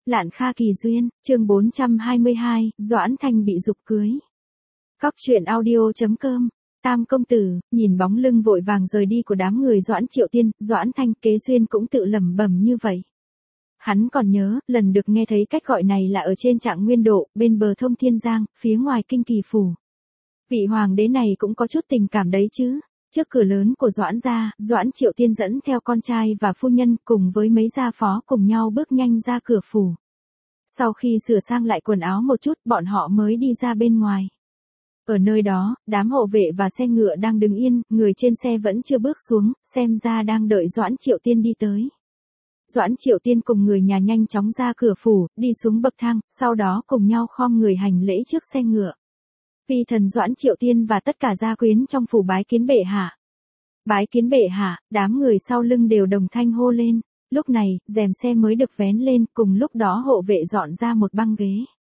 Lạn Kha Kỳ Duyên, chương 422, Doãn Thanh bị giục cưới. Cóc truyện audio.com. Tam công tử, nhìn bóng lưng vội vàng rời đi của đám người Doãn Triệu Tiên, Doãn Thanh Kế Duyên cũng tự lẩm bẩm như vậy. Hắn còn nhớ, lần được nghe thấy cách gọi này là ở trên Trạng Nguyên Độ, bên bờ Thông Thiên Giang, phía ngoài Kinh Kỳ Phủ. Vị hoàng đế này cũng có chút tình cảm đấy chứ. Trước cửa lớn của Doãn gia, Doãn Triệu Tiên dẫn theo con trai và phu nhân cùng với mấy gia phó cùng nhau bước nhanh ra cửa phủ. Sau khi sửa sang lại quần áo một chút, bọn họ mới đi ra bên ngoài. Ở nơi đó, đám hộ vệ và xe ngựa đang đứng yên, người trên xe vẫn chưa bước xuống, xem ra đang đợi Doãn Triệu Tiên đi tới. Doãn Triệu Tiên cùng người nhà nhanh chóng ra cửa phủ, đi xuống bậc thang, sau đó cùng nhau khom người hành lễ trước xe ngựa. Phi thần Doãn Triệu Tiên và tất cả gia quyến trong phủ bái kiến bệ hạ. Bái kiến bệ hạ, đám người sau lưng đều đồng thanh hô lên. Lúc này, rèm xe mới được vén lên, cùng lúc đó hộ vệ dọn ra một băng ghế.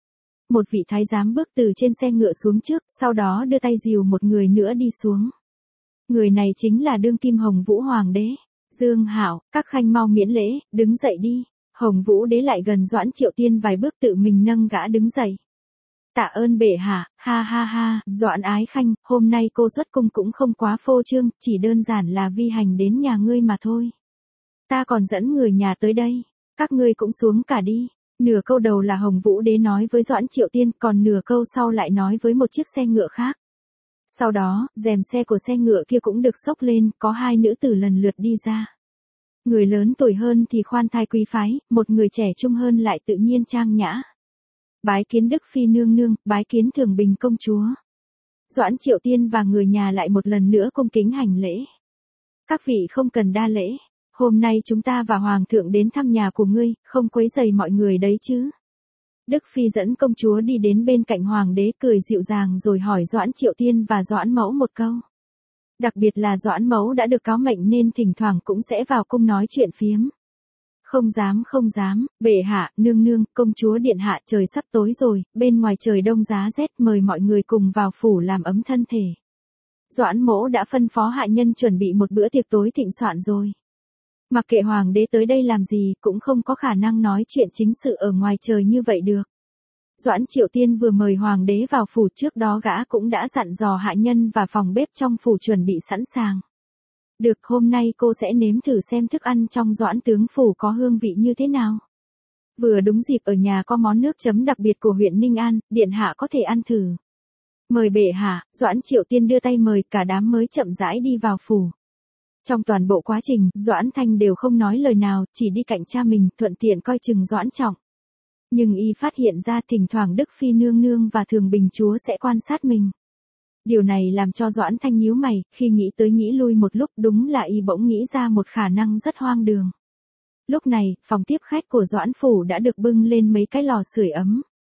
Một vị thái giám bước từ trên xe ngựa xuống trước, sau đó đưa tay dìu một người nữa đi xuống. Người này chính là đương kim Hồng Vũ Hoàng đế. Dương Hạo, các khanh mau miễn lễ, đứng dậy đi. Hồng Vũ đế lại gần Doãn Triệu Tiên vài bước tự mình nâng gã đứng dậy. Tạ ơn bệ hạ, ha ha ha, Doãn ái khanh, hôm nay cô xuất cung cũng không quá phô trương, chỉ đơn giản là vi hành đến nhà ngươi mà thôi. Ta còn dẫn người nhà tới đây, các ngươi cũng xuống cả đi. Nửa câu đầu là Hồng Vũ đế nói với Doãn Triệu Tiên, còn nửa câu sau lại nói với một chiếc xe ngựa khác. Sau đó, rèm xe của xe ngựa kia cũng được xốc lên, có hai nữ tử lần lượt đi ra. Người lớn tuổi hơn thì khoan thai quý phái, một người trẻ trung hơn lại tự nhiên trang nhã. Bái kiến Đức Phi nương nương, bái kiến Thường Bình công chúa. Doãn Triệu Tiên và người nhà lại một lần nữa cung kính hành lễ. Các vị không cần đa lễ, hôm nay chúng ta và Hoàng thượng đến thăm nhà của ngươi, không quấy rầy mọi người đấy chứ. Đức Phi dẫn công chúa đi đến bên cạnh Hoàng đế cười dịu dàng rồi hỏi Doãn Triệu Tiên và Doãn Mẫu một câu. Đặc biệt là Doãn Mẫu đã được cáo mệnh nên thỉnh thoảng cũng sẽ vào cung nói chuyện phiếm. Không dám, bệ hạ, nương nương, công chúa điện hạ, trời sắp tối rồi, bên ngoài trời đông giá rét, mời mọi người cùng vào phủ làm ấm thân thể. Doãn Mỗ đã phân phó hạ nhân chuẩn bị một bữa tiệc tối thịnh soạn rồi. Mặc kệ hoàng đế tới đây làm gì, cũng không có khả năng nói chuyện chính sự ở ngoài trời như vậy được. Doãn Triệu Tiên vừa mời hoàng đế vào phủ, trước đó gã cũng đã dặn dò hạ nhân và phòng bếp trong phủ chuẩn bị sẵn sàng. Được, hôm nay cô sẽ nếm thử xem thức ăn trong Doãn tướng phủ có hương vị như thế nào. Vừa đúng dịp ở nhà có món nước chấm đặc biệt của huyện Ninh An, điện hạ có thể ăn thử. Mời bệ hạ, Doãn Triệu Tiên đưa tay mời, cả đám mới chậm rãi đi vào phủ. Trong toàn bộ quá trình, Doãn Thanh đều không nói lời nào, chỉ đi cạnh cha mình, thuận tiện coi chừng Doãn Trọng. Nhưng y phát hiện ra thỉnh thoảng Đức Phi nương nương và Thường Bình chúa sẽ quan sát mình. Điều này làm cho Doãn Thanh nhíu mày, khi nghĩ tới nghĩ lui một lúc, đúng là y bỗng nghĩ ra một khả năng rất hoang đường. Lúc này, phòng tiếp khách của Doãn phủ đã được bưng lên mấy cái lò sưởi ấm.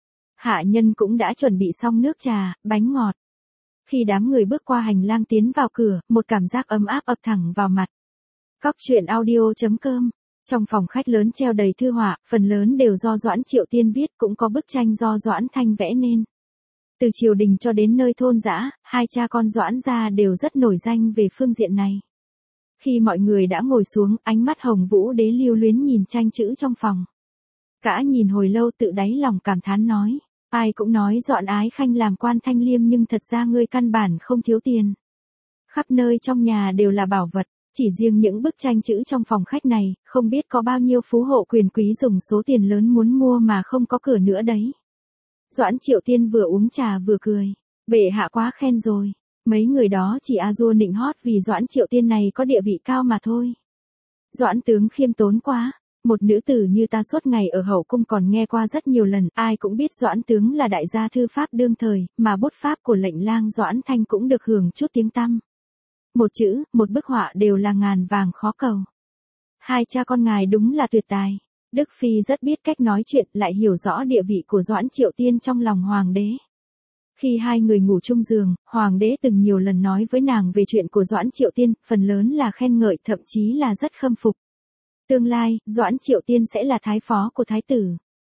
Hạ nhân cũng đã chuẩn bị xong nước trà, bánh ngọt. Khi đám người bước qua hành lang tiến vào cửa, một cảm giác ấm áp ập thẳng vào mặt. Cóc truyện audio.com. Trong phòng khách lớn treo đầy thư họa, phần lớn đều do Doãn Triệu Tiên viết, cũng có bức tranh do Doãn Thanh vẽ nên. Từ triều đình cho đến nơi thôn dã, hai cha con Doãn gia đều rất nổi danh về phương diện này. Khi mọi người đã ngồi xuống, ánh mắt Hồng Vũ đế lưu luyến nhìn tranh chữ trong phòng. Gã nhìn hồi lâu tự đáy lòng cảm thán nói. Ai cũng nói Doãn ái khanh làm quan thanh liêm nhưng thật ra ngươi căn bản không thiếu tiền. Khắp nơi trong nhà đều là bảo vật, chỉ riêng những bức tranh chữ trong phòng khách này, không biết có bao nhiêu phú hộ quyền quý dùng số tiền lớn muốn mua mà không có cửa nữa đấy. Doãn Triệu Tiên vừa uống trà vừa cười. Bệ hạ quá khen rồi. Mấy người đó chỉ a dua nịnh hót vì Doãn Triệu Tiên này có địa vị cao mà thôi. Doãn tướng khiêm tốn quá. Một nữ tử như ta suốt ngày ở hậu cung còn nghe qua rất nhiều lần, ai cũng biết Doãn tướng là đại gia thư pháp đương thời, mà bút pháp của lệnh lang Doãn Thanh cũng được hưởng chút tiếng tăm. Một chữ, một bức họa đều là ngàn vàng khó cầu. Hai cha con ngài đúng là tuyệt tài. Đức Phi rất biết cách nói chuyện, lại hiểu rõ địa vị của Doãn Triệu Tiên trong lòng hoàng đế. Khi hai người ngủ chung giường, hoàng đế từng nhiều lần nói với nàng về chuyện của Doãn Triệu Tiên, phần lớn là khen ngợi, thậm chí là rất khâm phục. Tương lai, Doãn Triệu Tiên sẽ là thái phó của thái tử.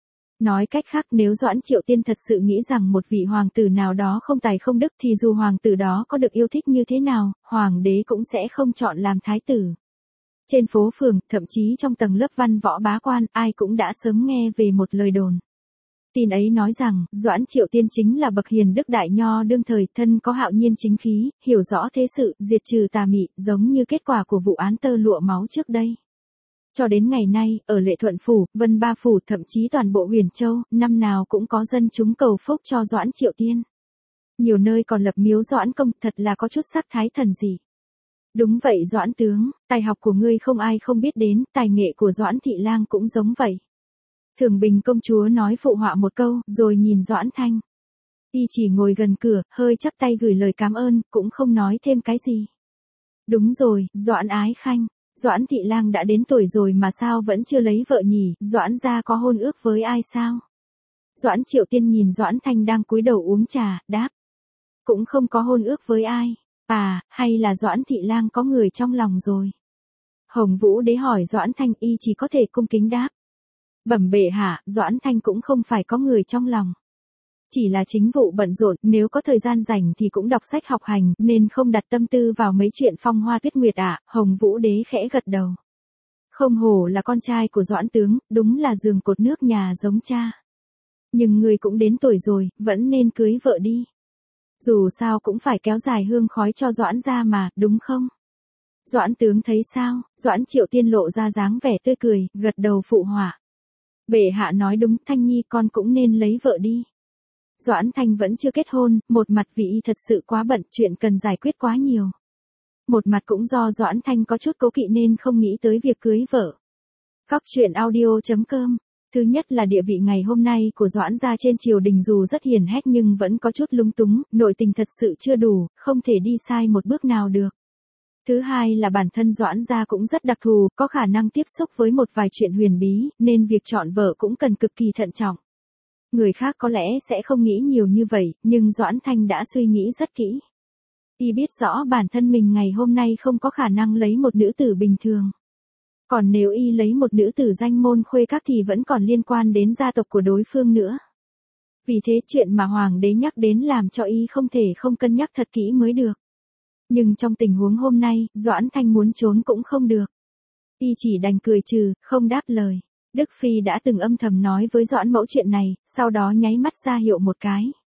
Nói cách khác, nếu Doãn Triệu Tiên thật sự nghĩ rằng một vị hoàng tử nào đó không tài không đức thì dù hoàng tử đó có được yêu thích như thế nào, hoàng đế cũng sẽ không chọn làm thái tử. Trên phố phường, thậm chí trong tầng lớp văn võ bá quan, ai cũng đã sớm nghe về một lời đồn. Tin ấy nói rằng, Doãn Triệu Tiên chính là bậc hiền đức đại nho đương thời, thân có hạo nhiên chính khí, hiểu rõ thế sự, diệt trừ tà mị, giống như kết quả của vụ án tơ lụa máu trước đây. Cho đến ngày nay, ở Lệ Thuận Phủ, Vân Ba Phủ, thậm chí toàn bộ Huyền Châu, năm nào cũng có dân chúng cầu phúc cho Doãn Triệu Tiên. Nhiều nơi còn lập miếu Doãn Công, thật là có chút sắc thái thần dị. Đúng vậy Doãn tướng, tài học của ngươi không ai không biết đến, tài nghệ của Doãn Thị Lang cũng giống vậy. Thường Bình công chúa nói phụ họa một câu, rồi nhìn Doãn Thanh. Y chỉ ngồi gần cửa, hơi chắp tay gửi lời cảm ơn, cũng không nói thêm cái gì. Đúng rồi, Doãn Ái Khanh, Doãn Thị Lang đã đến tuổi rồi mà sao vẫn chưa lấy vợ nhỉ, Doãn gia có hôn ước với ai sao? Doãn Triệu Tiên nhìn Doãn Thanh đang cúi đầu uống trà, đáp. Cũng không có hôn ước với ai. À, hay là Doãn Thị Lang có người trong lòng rồi? Hồng Vũ Đế hỏi Doãn Thanh, y chỉ có thể cung kính đáp. Bẩm bệ hạ, Doãn Thanh cũng không phải có người trong lòng. Chỉ là chính vụ bận rộn, nếu có thời gian rảnh thì cũng đọc sách học hành, nên không đặt tâm tư vào mấy chuyện phong hoa tuyết nguyệt ạ. Hồng Vũ Đế khẽ gật đầu. Không hổ là con trai của Doãn tướng, đúng là giường cột nước nhà giống cha. Nhưng người cũng đến tuổi rồi, vẫn nên cưới vợ đi. Dù sao cũng phải kéo dài hương khói cho Doãn gia mà, đúng không? Doãn tướng thấy sao? Doãn Triệu Tiên lộ ra dáng vẻ tươi cười, gật đầu phụ họa. Bệ hạ nói đúng, Thanh Nhi con cũng nên lấy vợ đi. Doãn Thanh vẫn chưa kết hôn, một mặt vì y thật sự quá bận, chuyện cần giải quyết quá nhiều. Một mặt cũng do Doãn Thanh có chút cố kỵ nên không nghĩ tới việc cưới vợ. Góc truyện audio.com. Thứ nhất là địa vị ngày hôm nay của Doãn gia trên triều đình dù rất hiền hách nhưng vẫn có chút lung túng, nội tình thật sự chưa đủ, không thể đi sai một bước nào được. Thứ hai là bản thân Doãn gia cũng rất đặc thù, có khả năng tiếp xúc với một vài chuyện huyền bí, nên việc chọn vợ cũng cần cực kỳ thận trọng. Người khác có lẽ sẽ không nghĩ nhiều như vậy, nhưng Doãn Thanh đã suy nghĩ rất kỹ. Y biết rõ bản thân mình ngày hôm nay không có khả năng lấy một nữ tử bình thường. Còn nếu y lấy một nữ tử danh môn khuê các thì vẫn còn liên quan đến gia tộc của đối phương nữa. Vì thế chuyện mà Hoàng đế nhắc đến làm cho y không thể không cân nhắc thật kỹ mới được. Nhưng trong tình huống hôm nay, Doãn Thanh muốn trốn cũng không được. Y chỉ đành cười trừ, không đáp lời. Đức Phi đã từng âm thầm nói với Doãn Mẫu chuyện này, sau đó nháy mắt ra hiệu một cái.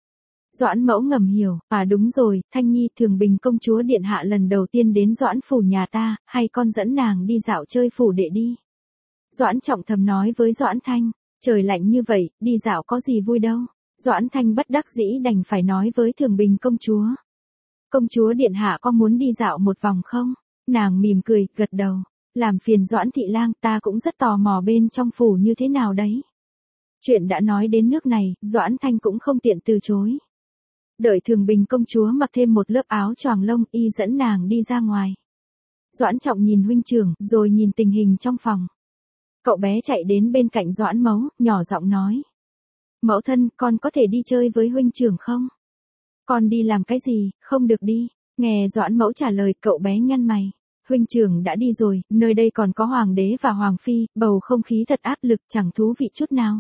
Doãn Mẫu ngầm hiểu, à đúng rồi, Thanh Nhi Thường Bình công chúa điện hạ lần đầu tiên đến Doãn phủ nhà ta, hay con dẫn nàng đi dạo chơi phủ đệ đi. Doãn Trọng thầm nói với Doãn Thanh, trời lạnh như vậy, đi dạo có gì vui đâu. Doãn Thanh bất đắc dĩ đành phải nói với Thường Bình công chúa. Công chúa điện hạ có muốn đi dạo một vòng không? Nàng mỉm cười, gật đầu. Làm phiền Doãn Thị Lang, ta cũng rất tò mò bên trong phủ như thế nào đấy. Chuyện đã nói đến nước này, Doãn Thanh cũng không tiện từ chối. Đợi Thường Bình công chúa mặc thêm một lớp áo choàng lông, y dẫn nàng đi ra ngoài. Doãn Trọng nhìn huynh trưởng, rồi nhìn tình hình trong phòng. Cậu bé chạy đến bên cạnh Doãn Mẫu, nhỏ giọng nói. Mẫu thân, con có thể đi chơi với huynh trưởng không? Con đi làm cái gì, không được đi. Nghe Doãn Mẫu trả lời, cậu bé nhăn mày. Huynh trưởng đã đi rồi, nơi đây còn có hoàng đế và hoàng phi, bầu không khí thật áp lực, chẳng thú vị chút nào.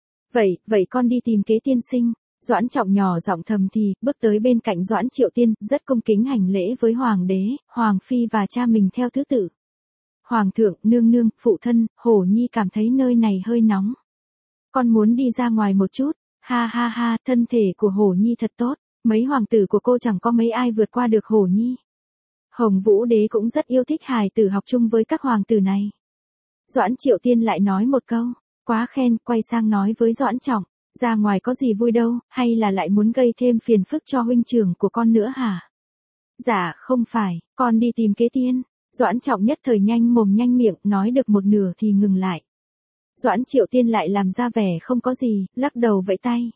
Vậy con đi tìm Kế tiên sinh. Doãn Trọng nhỏ giọng thầm thì, bước tới bên cạnh Doãn Triệu Tiên, rất cung kính hành lễ với hoàng đế, hoàng phi và cha mình theo thứ tự. Hoàng thượng, nương nương, phụ thân, Hổ Nhi cảm thấy nơi này hơi nóng. Con muốn đi ra ngoài một chút. Ha ha ha, thân thể của Hổ Nhi thật tốt, mấy hoàng tử của cô chẳng có mấy ai vượt qua được Hổ Nhi. Hồng Vũ Đế cũng rất yêu thích hài tử học chung với các hoàng tử này. Doãn Triệu Tiên lại nói một câu, quá khen, quay sang nói với Doãn Trọng, ra ngoài có gì vui đâu, hay là lại muốn gây thêm phiền phức cho huynh trưởng của con nữa hả? Dạ, không phải, con đi tìm Kế tiên. Doãn Trọng nhất thời nhanh mồm nhanh miệng, nói được một nửa thì ngừng lại. Doãn Triệu Tiên lại làm ra vẻ không có gì, lắc đầu vẫy tay.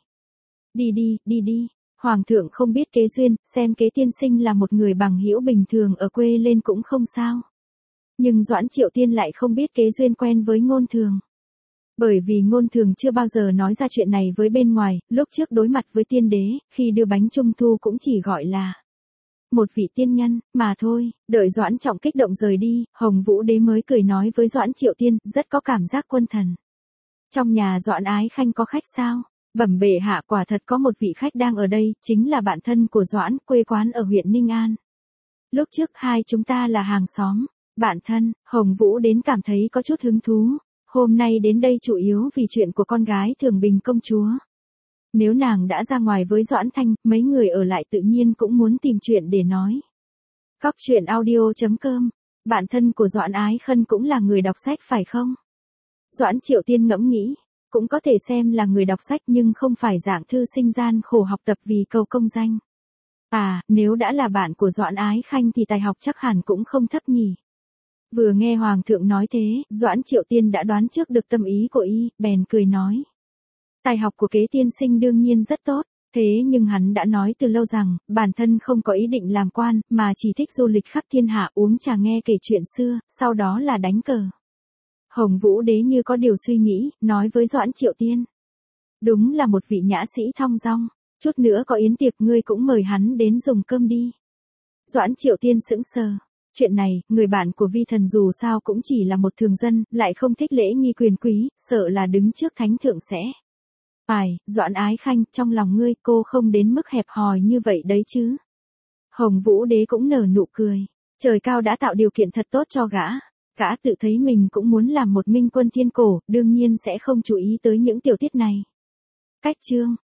Đi đi. Hoàng thượng không biết Kế duyên, xem Kế tiên sinh là một người bằng hữu bình thường ở quê lên cũng không sao. Nhưng Doãn Triệu Tiên lại không biết Kế duyên quen với Ngôn Thường. Bởi vì Ngôn Thường chưa bao giờ nói ra chuyện này với bên ngoài, lúc trước đối mặt với tiên đế, khi đưa bánh trung thu cũng chỉ gọi là một vị tiên nhân, mà thôi. Đợi Doãn Trọng kích động rời đi, Hồng Vũ Đế mới cười nói với Doãn Triệu Tiên, rất có cảm giác quân thần. Trong nhà Doãn Ái Khanh có khách sao? Bẩm bệ hạ, quả thật có một vị khách đang ở đây, chính là bạn thân của Doãn, quê quán ở huyện Ninh An. Lúc trước hai chúng ta là hàng xóm. Bạn thân, Hồng Vũ đến cảm thấy có chút hứng thú. Hôm nay đến đây chủ yếu vì chuyện của con gái Thường Bình công chúa. Nếu nàng đã ra ngoài với Doãn Thanh, mấy người ở lại tự nhiên cũng muốn tìm chuyện để nói. Cóc truyện audio.com. Bạn thân của Doãn Ái Khân cũng là người đọc sách phải không? Doãn Triệu Tiên ngẫm nghĩ. Cũng có thể xem là người đọc sách nhưng không phải dạng thư sinh gian khổ học tập vì cầu công danh. À, nếu đã là bạn của Doãn Ái Khanh thì tài học chắc hẳn cũng không thấp nhỉ. Vừa nghe Hoàng thượng nói thế, Doãn Triệu Tiên đã đoán trước được tâm ý của y, bèn cười nói. Tài học của kế tiên sinh đương nhiên rất tốt, thế nhưng hắn đã nói từ lâu rằng, bản thân không có ý định làm quan, mà chỉ thích du lịch khắp thiên hạ uống trà nghe kể chuyện xưa, sau đó là đánh cờ. Hồng Vũ Đế như có điều suy nghĩ, nói với Doãn Triệu Tiên. Đúng là một vị nhã sĩ thong dong, chút nữa có yến tiệc ngươi cũng mời hắn đến dùng cơm đi. Doãn Triệu Tiên sững sờ. Chuyện này, người bạn của vi thần dù sao cũng chỉ là một thường dân, lại không thích lễ nghi quyền quý, sợ là đứng trước thánh thượng sẽ. Phải, Doãn Ái Khanh, trong lòng ngươi cô không đến mức hẹp hòi như vậy đấy chứ. Hồng Vũ Đế cũng nở nụ cười. Trời cao đã tạo điều kiện thật tốt cho gã. Gã tự thấy mình cũng muốn làm một minh quân thiên cổ, đương nhiên sẽ không chú ý tới những tiểu tiết này. Cách chương